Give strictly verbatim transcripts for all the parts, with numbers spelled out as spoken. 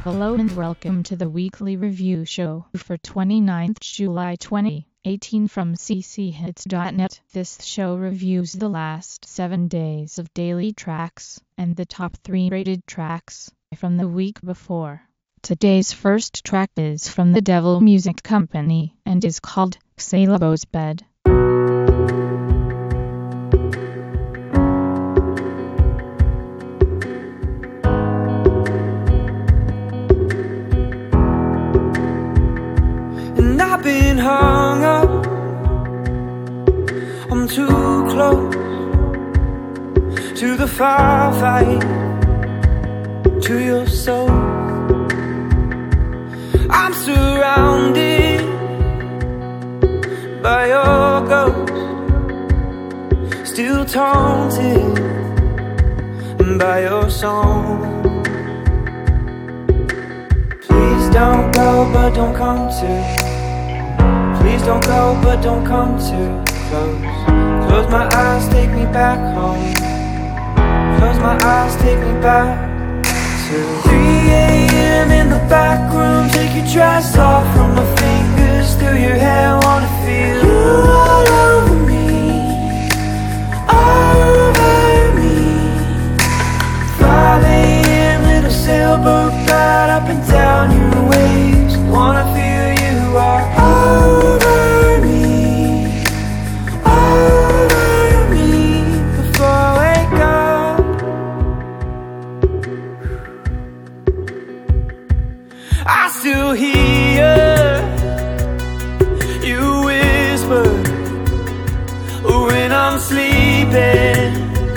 Hello and welcome to the weekly review show for twenty-ninth July twenty eighteen from c c hits dot net. This show reviews the last seven days of daily tracks and the top three rated tracks from the week before. Today's first track is from the Devil Music Company and is called Salobo's Bed. I've been hung up, I'm too close to the firefight, to your soul. I'm surrounded by your ghost, still taunted by your song. Please don't go, but don't come to. Please don't go, but don't come too close. Close my eyes, take me back home. Close my eyes, take me back to three a.m. in the back room. Take your dress off from my fingers through your hair. Wanna feel you all over me, over me. five a.m. little sailboat ride up and down your waves. Wanna feel you are over me, over me. Before I wake up, I still hear you whisper when I'm sleeping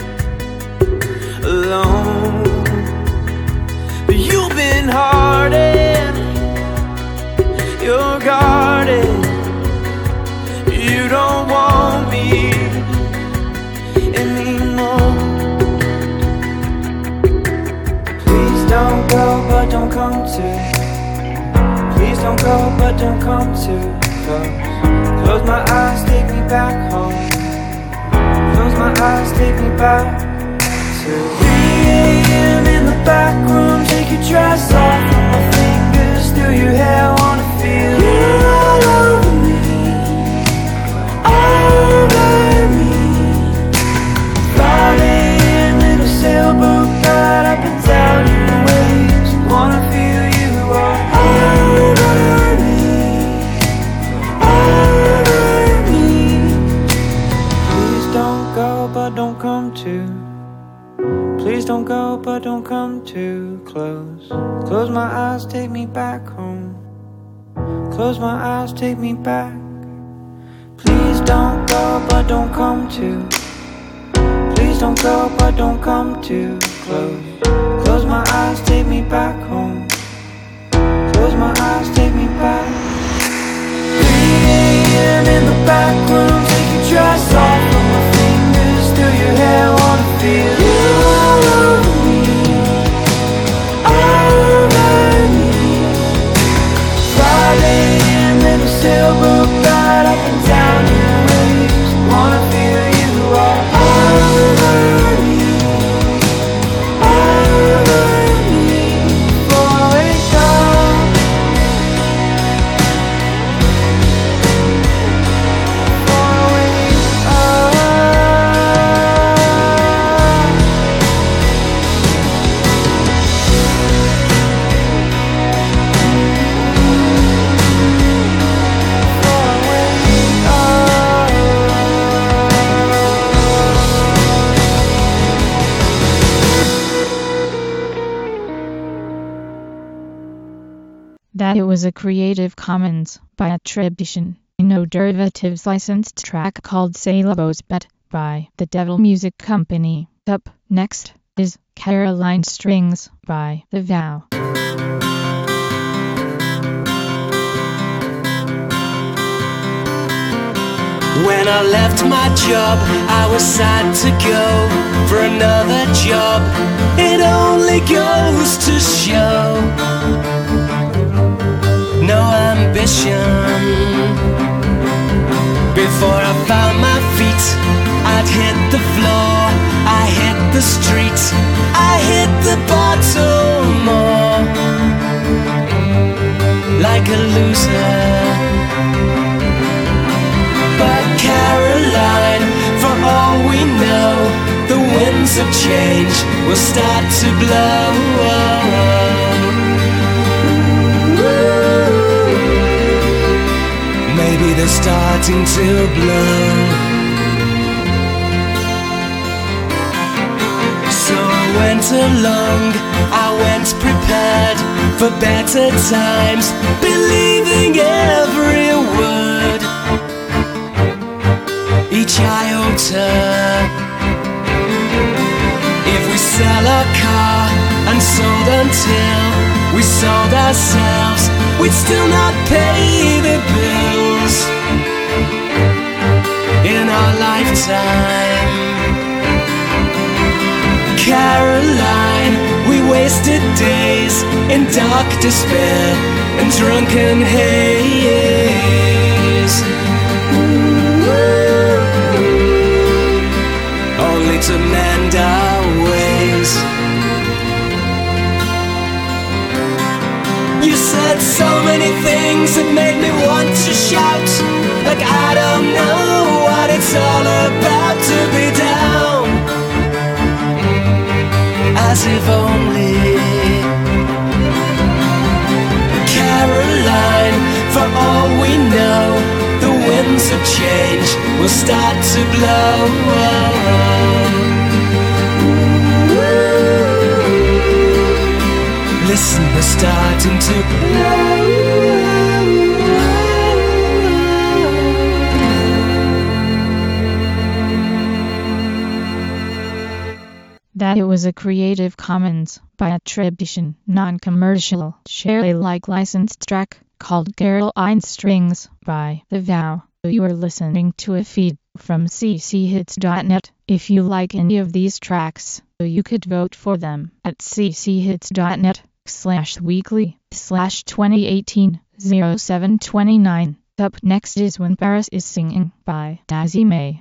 alone. But you've been hardened, you're guarded, you don't want me anymore. Please don't go, but don't come too. Please don't go, but don't come too close. Close my eyes, take me back home. Close my eyes, take me back to three a.m. in the back room. Take your dress off from my fingers through your hair. Wanna feel you all over me, over me. five a.m. little sailboat ride up and down your waves. Wanna feel you all over me, over me. Please don't go, but don't come too. Please don't go, but don't come too close. Close my eyes, take me back home. Close my eyes, take me back. Please don't go, but don't come too. Please don't go, but don't come too close. Close my eyes, take me back home. Close my eyes, take me back. three a.m. in the back room. Take your dress off from my fingers through your hair. Wanna feel you all over me, over me. five a.m. little sailboat ride up and down your waves. Wanna feel you all over me, over me. Before I wake up, before I wake up. That it was a Creative Commons by attribution, no derivatives licensed track called Salobo's Bed by the Devil Music Company. Up next is Caroline Strings by The Vow. When I left my job, I was sad to go for another job. It only goes to show no ambition. Before I found my feet, I'd hit the floor, I hit the street, I hit the bottle more. like a loser. But Caroline, for all we know, the winds of change will start to blow. Maybe they're starting to blow. So I went along, I went prepared for better times, believing every word, each iota. If we sell our car and sold until we sold ourselves, we'd still not pay the bills in our lifetime. Caroline, we wasted days in dark despair and drunken haze, only to mend our ways. You said so many things that made me want to shout, like I don't know what it's all about to be down. As if only Caroline, for all we know, the winds of change will start to blow. Listen, they're starting to blow. That it was a Creative Commons by attribution, non-commercial, share Alike licensed track called Caroline Strings by The Vow. You are listening to a feed from c c hits dot net. If you like any of these tracks, you could vote for them at c c hits dot net slash weekly slash twenty eighteen oh seven twenty-nine. Up next is When Paris is Singing by Dazzy May.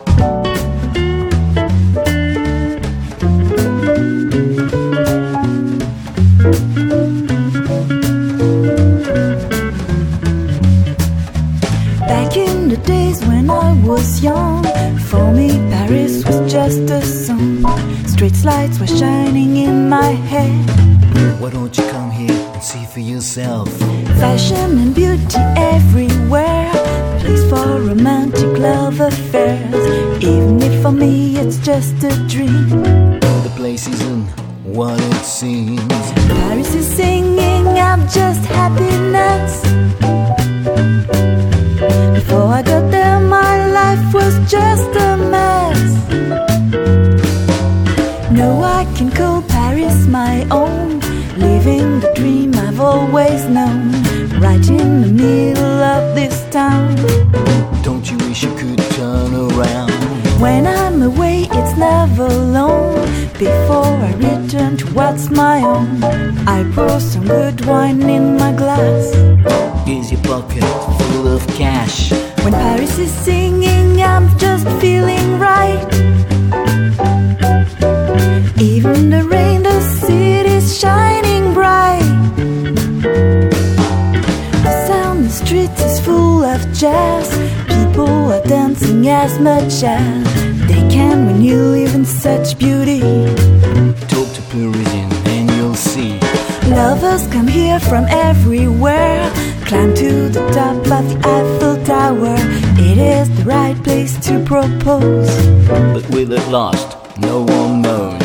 Back in the days when I was young, for me Paris was just a song. Street lights were shining in my head. Why don't you come here and see for yourself? Fashion and beauty everywhere, place for romantic love affairs. Even if for me it's just a dream, The place isn't what it seems. Paris is singing, I'm just happiness. Before I got there my life was just a mess. No, I can call Paris my own, living the dream I've always known, right in the middle of this town. Don't you wish you could turn around? When I'm away it's never long. Before I return to what's my own, I pour some good wine in my glass. Is your pocket full of cash? When Paris is singing I'm just feeling right. Even the rain, the city's shining bright. The sound, the streets is full of jazz. People are dancing as much as they can when you live in such beauty. Talk to Parisian and you'll see. Lovers come here from everywhere, climb to the top of the Eiffel Tower. It is the right place to propose, But will it last? No one knows.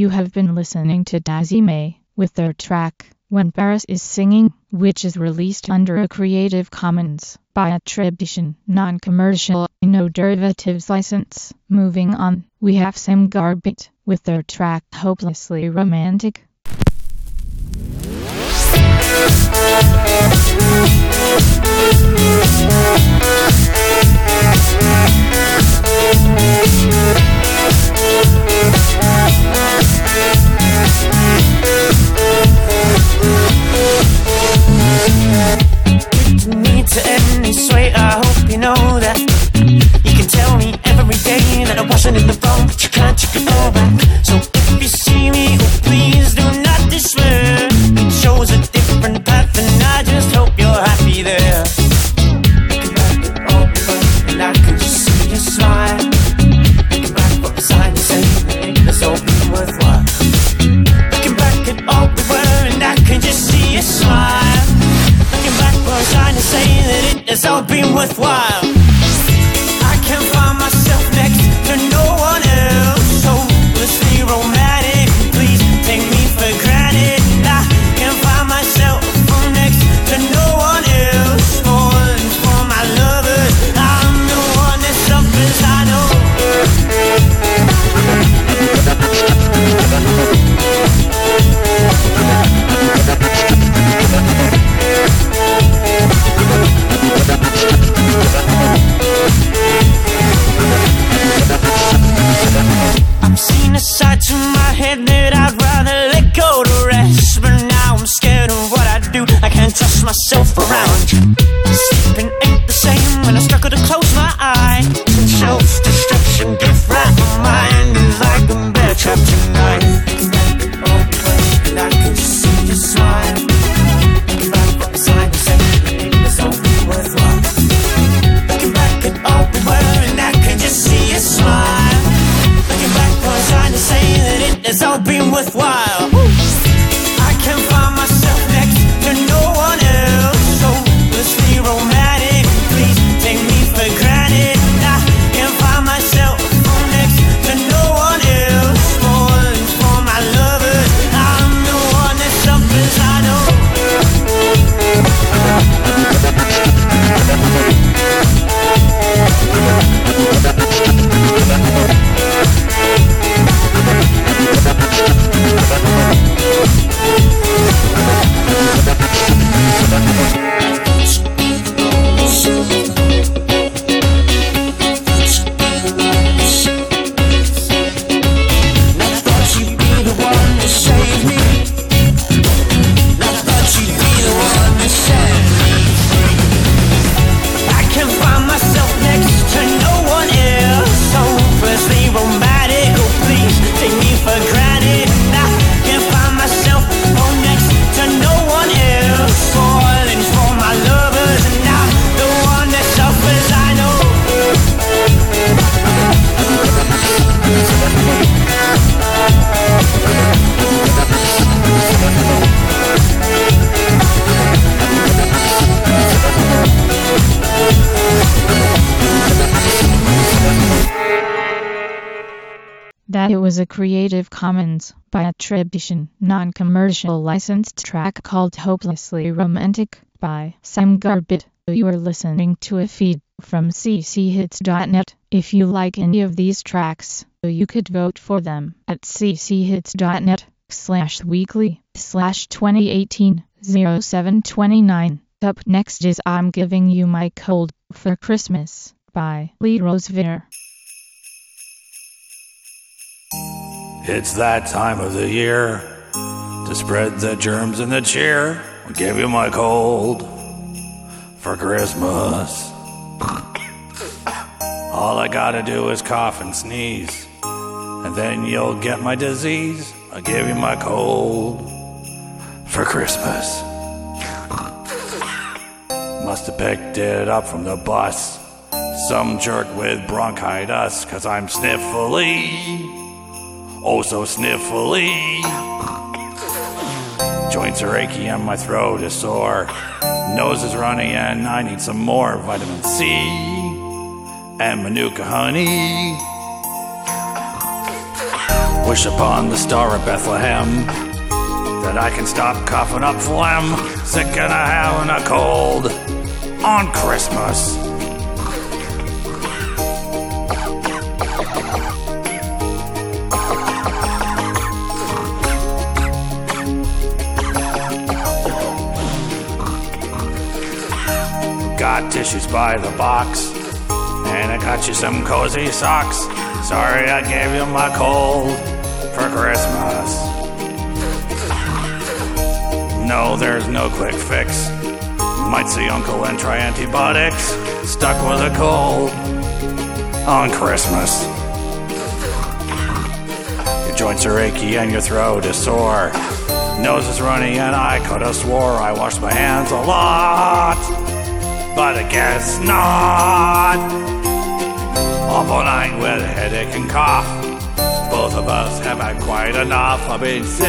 You have been listening to Dazzy May with their track When Paris is Singing, which is released under a Creative Commons by attribution, non-commercial, no derivatives license. Moving on, we have Sam Garbett with their track Hopelessly Romantic. Need to end this way, I hope you know that. You can tell me every day that I wasn't in the wrong, but you can't take it all back. So if you see me, oh please do not despair. It shows a different path and I just hope you're happy there. Looking back at all the fun and I can just see you smile. Looking back what was I to say, it was all been worthwhile. Looking back at all we were and I can just see you smile. Looking back was trying to say that it has all been worthwhile. I can't find myself next to no one else. Hopelessly romantic, please take me for granted. I can't find myself next to no one else. Falling for my lovers, I'm the one that suffers, I know. I've seen a side to my head that I'd rather let go to rest, but now I'm scared of what I do. I can't trust myself around you. Sleeping ain't the same when I struggle to close my eyes. Self-destruction, different. My mind is like a bear trapped tonight. Looking back at all the ways that I can see you smile. Looking back what was I to say, it was only worthwhile. Looking back at all we were and I can just see you smile. Looking back was trying to say that it has all been worthwhile. I can't find myself next to no one else. Hopelessly romantic, please take me for granted. I can't find myself next to no one else. Falling for my lovers, I'm the one that suffers, I know. That it was a Creative Commons by attribution, non-commercial licensed track called Hopelessly Romantic by Sam Garbett. You are listening to a feed from c c hits dot net. If you like any of these tracks, you could vote for them at c c hits dot net slash weekly slash twenty eighteen oh seven twenty-nine. Up next is I'm Giving You My Cold for Christmas by Lee Rosevere. It's that time of the year to spread the germs and the cheer. I'll give you my cold for Christmas. All I gotta do is cough and sneeze, and then you'll get my disease. I'll give you my cold for Christmas. Must have picked it up from the bus. Some jerk with bronchitis, 'cause I'm sniffly. Oh, so sniffly. Joints are achy and my throat is sore. Nose is runny and I need some more vitamin C and Manuka honey. Wish upon the star of Bethlehem that I can stop coughing up phlegm, sick and a having a cold on Christmas. Got tissues by the box, and I got you some cozy socks. Sorry I gave you my cold for Christmas. No, there's no quick fix. Might see Uncle and try antibiotics. Stuck with a cold on Christmas. Your joints are achy and your throat is sore. Nose is runny and I could have swore I washed my hands a lot, but I guess not. Awful night with a headache and cough. Both of us have had quite enough. I've been sick.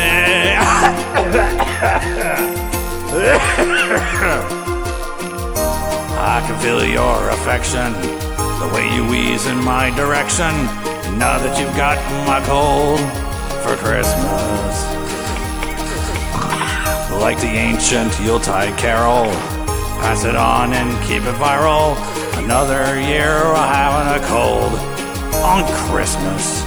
I can feel your affection, the way you wheeze in my direction. Now that you've got my cold for Christmas. Like the ancient Yuletide carol, pass it on and keep it viral. Another year of having a cold on Christmas.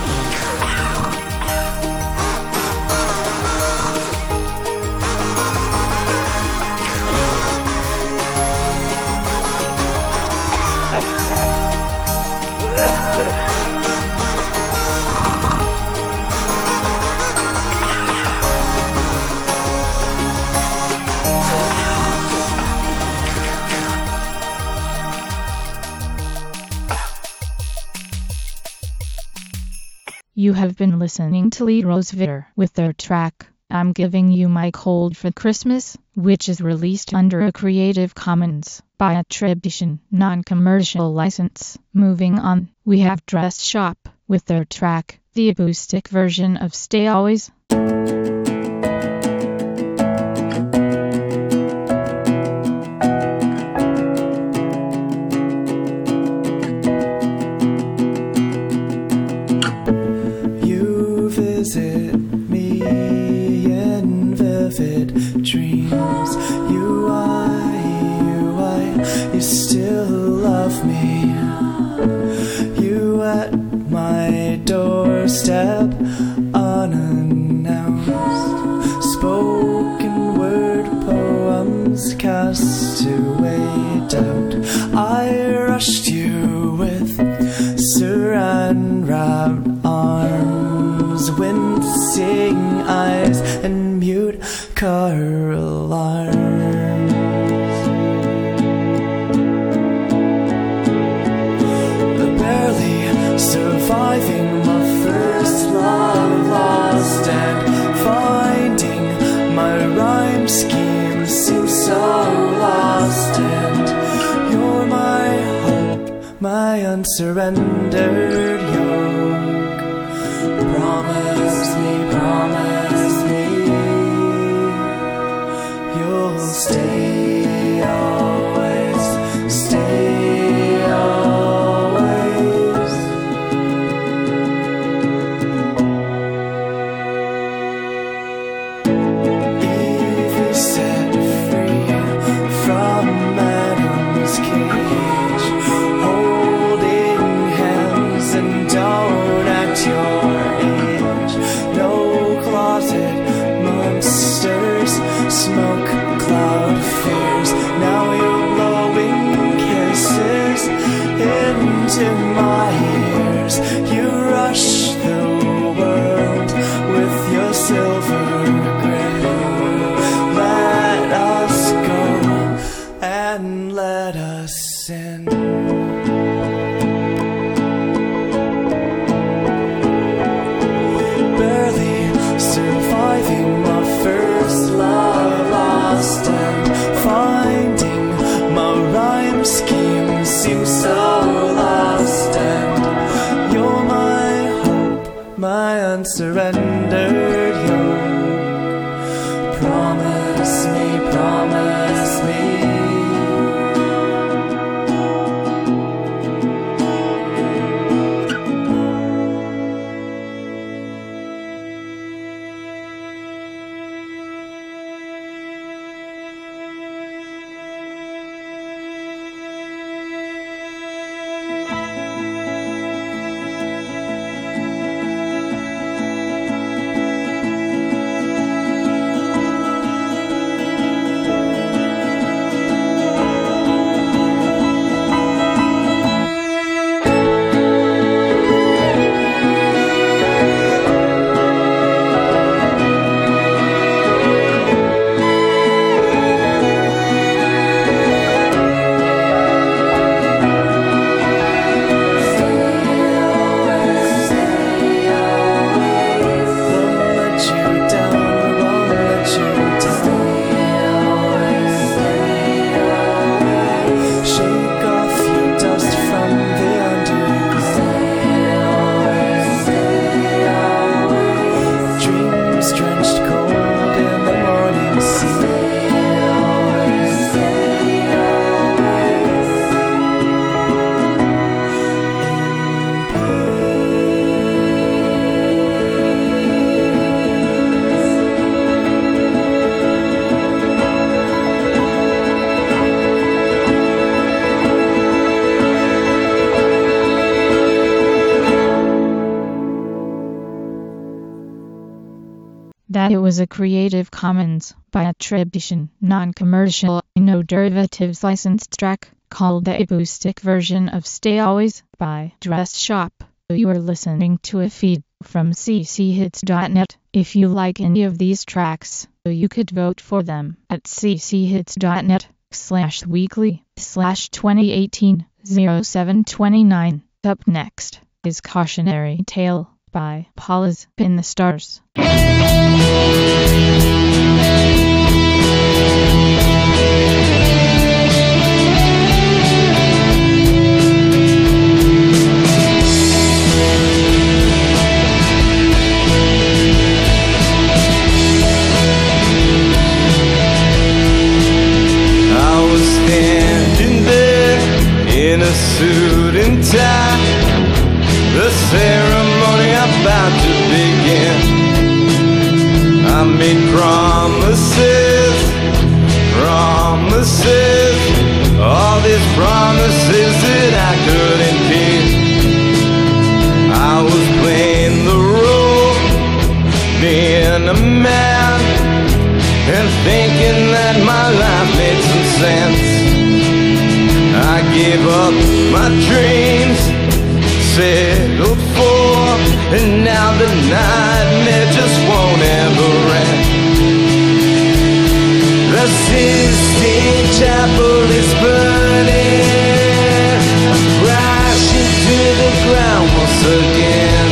You have been listening to Lee Rosevere with their track, I'm Giving You My Cold for Christmas, which is released under a Creative Commons by attribution, non-commercial license. Moving on, we have Dress Shop with their track, the acoustic version of Stay Always. Visit me in vivid dreams. You, I, you, I, you still love me. You at my doorstep, unannounced. Spoken word poems cast away doubt. I rushed you with saran wrapped arms, wincing eyes, and mute car alarms. But barely surviving my first love lost, and finding my rhyme scheme seems so lost. And you're my hope, my unsurrendered yoke. Promise me, promise me, you'll stay always, stay always. If you set free from Adam's cage, holding hands and don't act your smoke cloud fears. Now you're blowing kisses into my ears. You rush the world with your silver grin. Let us go and let us sin. Barely surviving my first love lost, and finding my rhyme scheme seems so lost. And you're my hope, my unsurrendered yoke. Promise me, promise me, that it was a Creative Commons by attribution, non-commercial, no derivatives licensed track called the acoustic version of Stay Always by Dress Shop. You are listening to a feed from c c hits dot net. If you like any of these tracks, you could vote for them at c c hits dot net slash weekly slash twenty eighteen oh seven twenty-nine. Up next is Cautionary Tale by Paula's in the Stars. In a suit and tie, the ceremony about to begin. I made promises, promises, all these promises that I couldn't keep. I was playing the role, being a man, and thinking that my life made some sense. I gave up my dreams, settled for, and now the nightmare just won't ever end. The Sistine Chapel is burning, I'm crashing to the ground once again.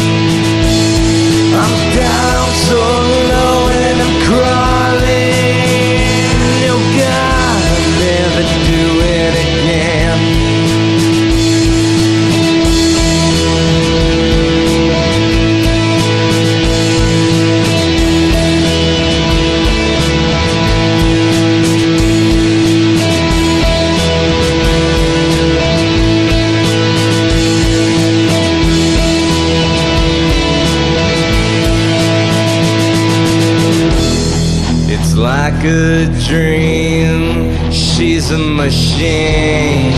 I'm down so low and I'm crawling. Oh God, I'll never do it again. It's like a dream, she's a machine.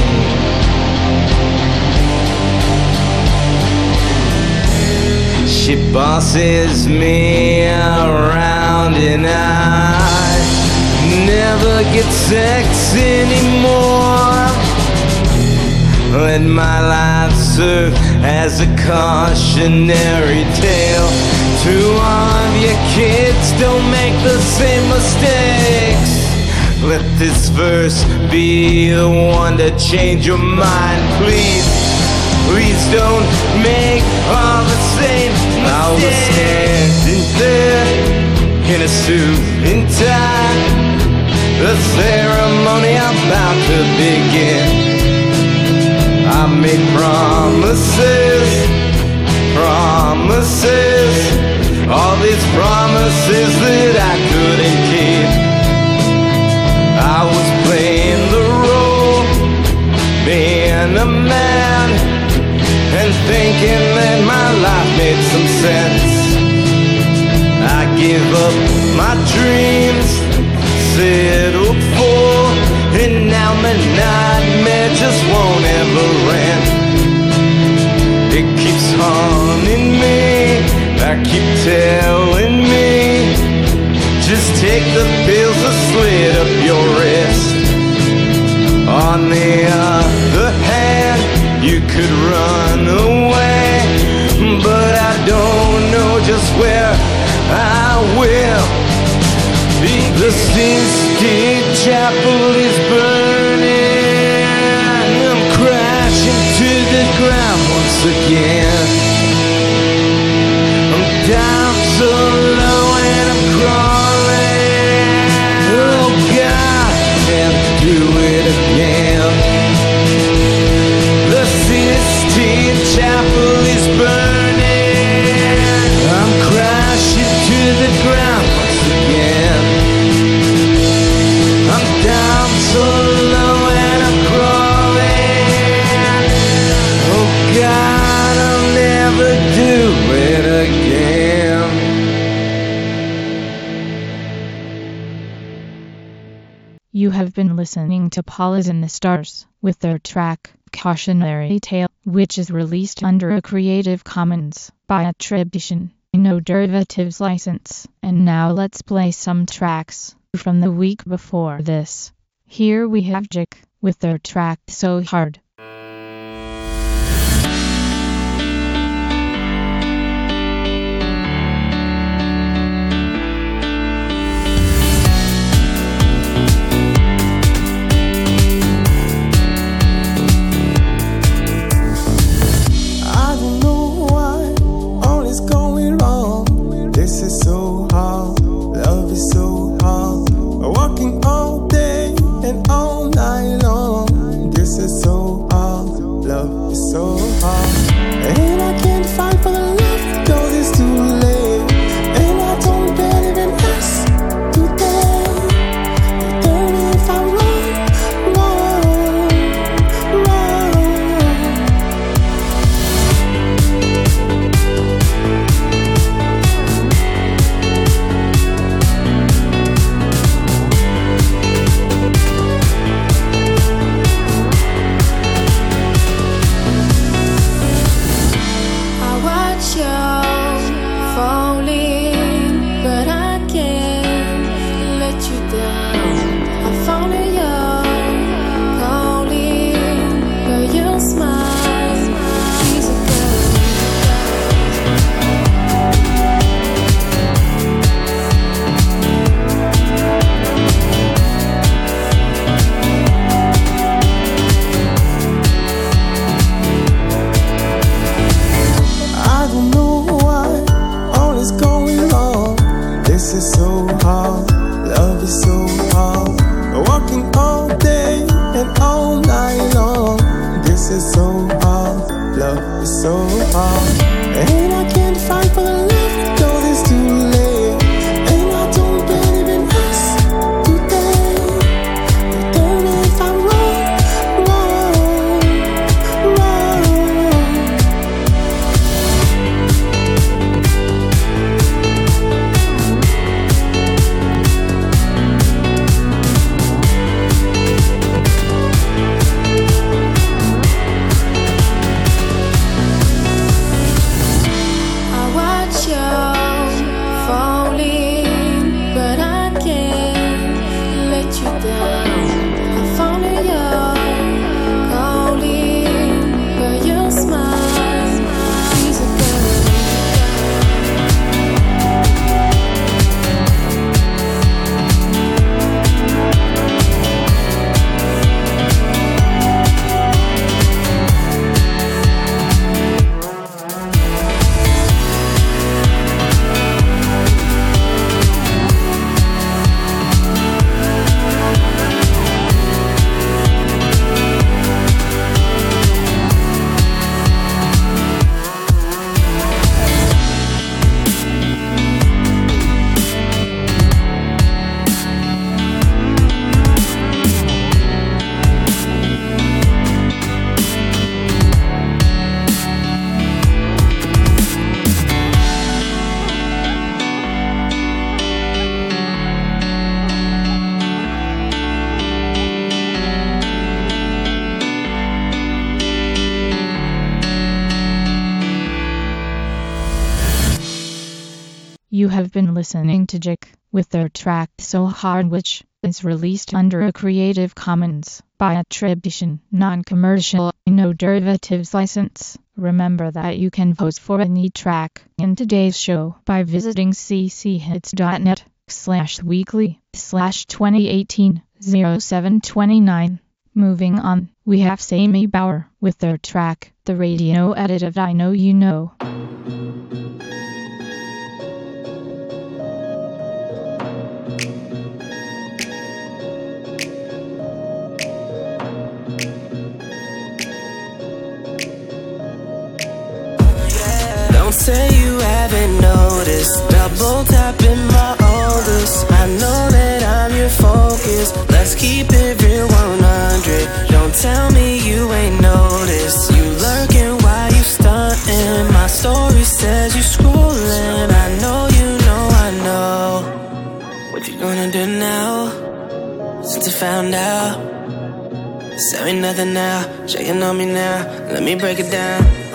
She bosses me around and I never get sex anymore. Let my life serve as a cautionary tale to all of your kids, don't make the same mistakes. Let this verse be the one to change your mind, please. Please don't make all the same mistakes. I was standing there in a suit and tie, the ceremony about to begin. I made promises, promises, all these promises that I couldn't keep. I was playing the role, being a man, and thinking that my life made some sense. I gave up my dreams, settled for, and now my nightmare just won't ever end. It keeps haunting me, I keep telling me, just take the pills to slit up your wrist. On the other hand, you could run away, but I don't know just where I will. The Sistine Chapel is burning, I'm crashing to the ground once again. I'm down so low and I'm crawling. Oh God, I'll never do it again. The Sistine Chapel is burning, I'm crashing to the ground once again. I'm down so low and I'm crawling. Oh God, I'll never do it again. You have been listening to Paula's in the Stars with their track Cautionary Tale, which is released under a Creative Commons by attribution, no derivatives license. And now let's play some tracks from the week before this. Here we have Jick with their track So Hard. You have been listening to Jick with their track So Hard, which is released under a Creative Commons by attribution, non-commercial, no derivatives license. Remember that you can vote for any track in today's show by visiting cchits.net slash weekly slash 2018 07 29. Moving on, we have Sammy Bauer with their track, the radio edit of I Know You Know. Don't say you haven't noticed. Double tapping my oldest. I know that I'm your focus. Let's keep it real one hundred. Don't tell me you ain't noticed. You lurking while you stunting. My story says you scrolling. I know you know I know. What you gonna do now? Since I found out. Say me nothing now. Shaking on me now. Let me break it down.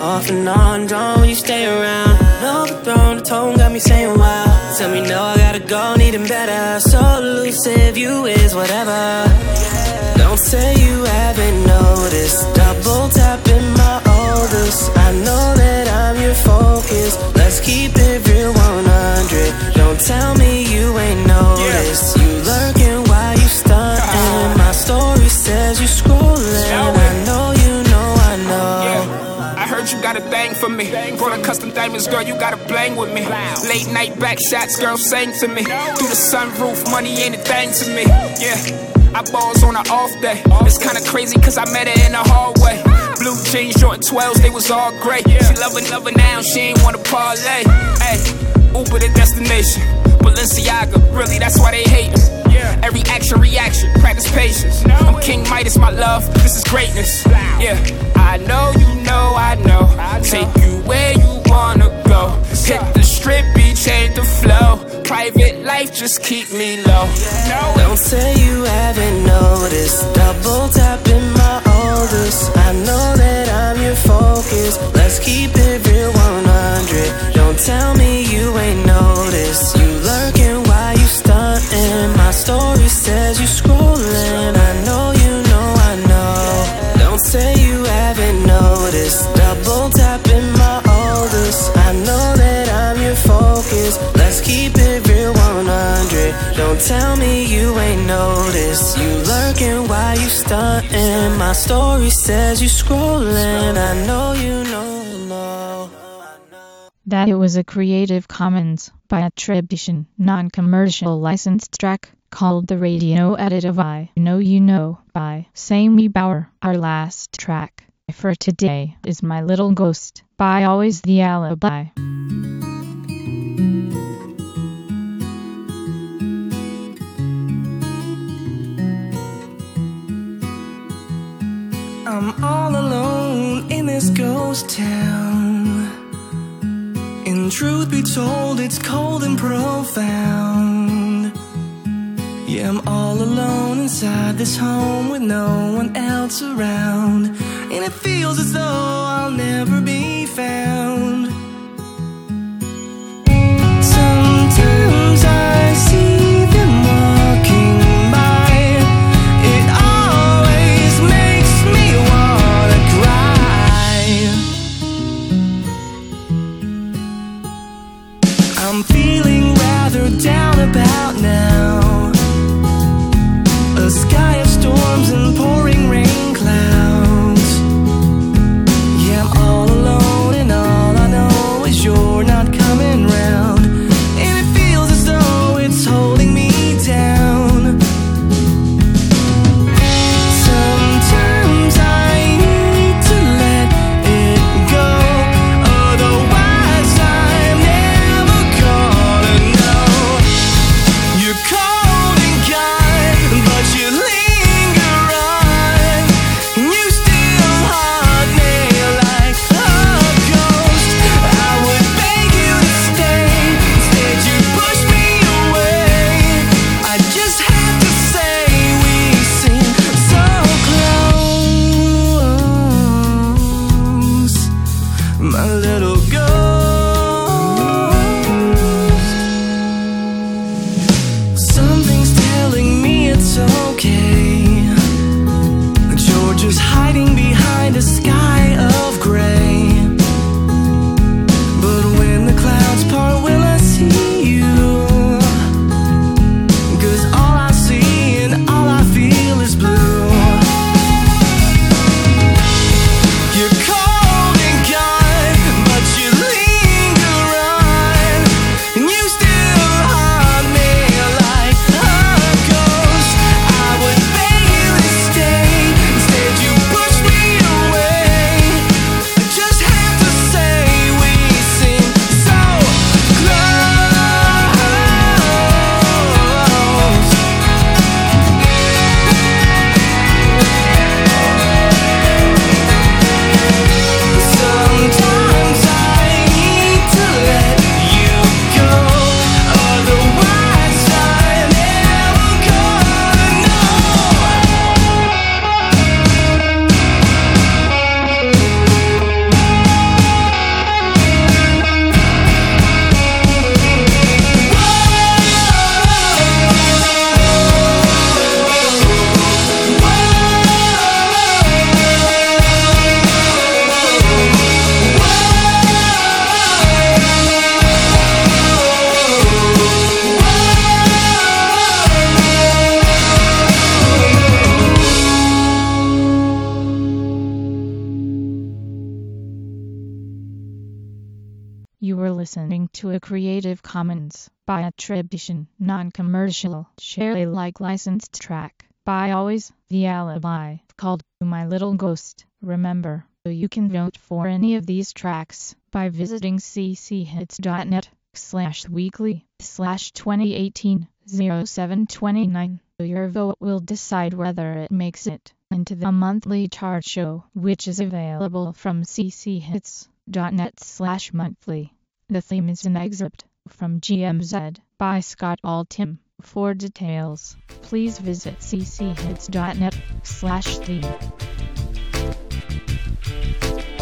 off and on, drawn when you stay around. Overthrown, the tone got me saying wow. Tell me no, I gotta go, needing better. So elusive, you is whatever. Don't say you haven't noticed. Double tapping my oldest. I know that I'm your focus. Let's keep it real one hundred. Don't tell me you ain't noticed. You lurking while you stuntin'. My story says you scrollin'. I know you know I know. I heard you got a thing for me. Brought a custom diamonds, girl, you gotta bling with me. Late night back shots, girl, sang to me. Through the sunroof, money ain't a thing to me. Yeah, I balls on an off day. It's kinda crazy cause I met her in the hallway. Blue jeans, Jordan twelves, they was all great. She loving, loving now, she ain't wanna parlay. Ay, Uber the destination. Balenciaga, really, that's why they hate him. Every action, reaction, practice patience. I'm King Midas, my love, this is greatness. Yeah, I know you know, I know. Take you where you wanna go. Hit the strip, beach, change the flow. Private life, just keep me low. Don't say you haven't noticed. Double tapping my oldest. I know that I'm your focus. Let's keep it real one hundred. Don't tell me you ain't noticed. You lurking while you stuntin'. My story says you scrollin'. I know you know I know. Don't say you haven't noticed. Double tapping my oldest. I know that I'm your focus. Let's keep it real one hundred. Don't tell me you ain't noticed. You lurking while you stuntin'. My story says you scrollin'. I know you know I know. That it was a Creative Commons by attribution, non-commercial licensed track called The Radio Edit of I Know You Know by Sammy Bauer. Our last track for today is My Little Ghost by Always the Alibi. I'm all alone in this ghost town. And truth be told, it's cold and profound. Yeah, I'm all alone inside this home with no one else around. And it feels as though I'll never be found. Sometimes I see them walking by. It always makes me wanna cry. I'm feeling rather down about now. A sky of storms and pouring rain clouds. Yeah, I'm all alone and all I know is you're not coming round. And it feels as though it's holding me down. Sometimes I need to let it go. Otherwise I'm never gonna know. You're cold and kind, but you linger on. You still haunt me like a ghost. I would beg you to stay. Instead you push me away. I just have to say we seem so close. My little ghost. Something's telling me it's okay, that you're just hiding behind a sky of gray. But when the clouds part, will I see you? 'Cause all I see and all I feel is blue. You're cold and kind, but you You were listening to a Creative Commons by attribution, non-commercial, share Alike licensed track by Always the Alibi, called My Little Ghost. Remember, you can vote for any of these tracks by visiting cchits.net slash weekly slash 2018 07 29. Your vote will decide whether it makes it into the monthly chart show, which is available from cchits.net slash monthly. The theme is an excerpt from G M Z by Scott Altham. For details, please visit cchits.net slash theme.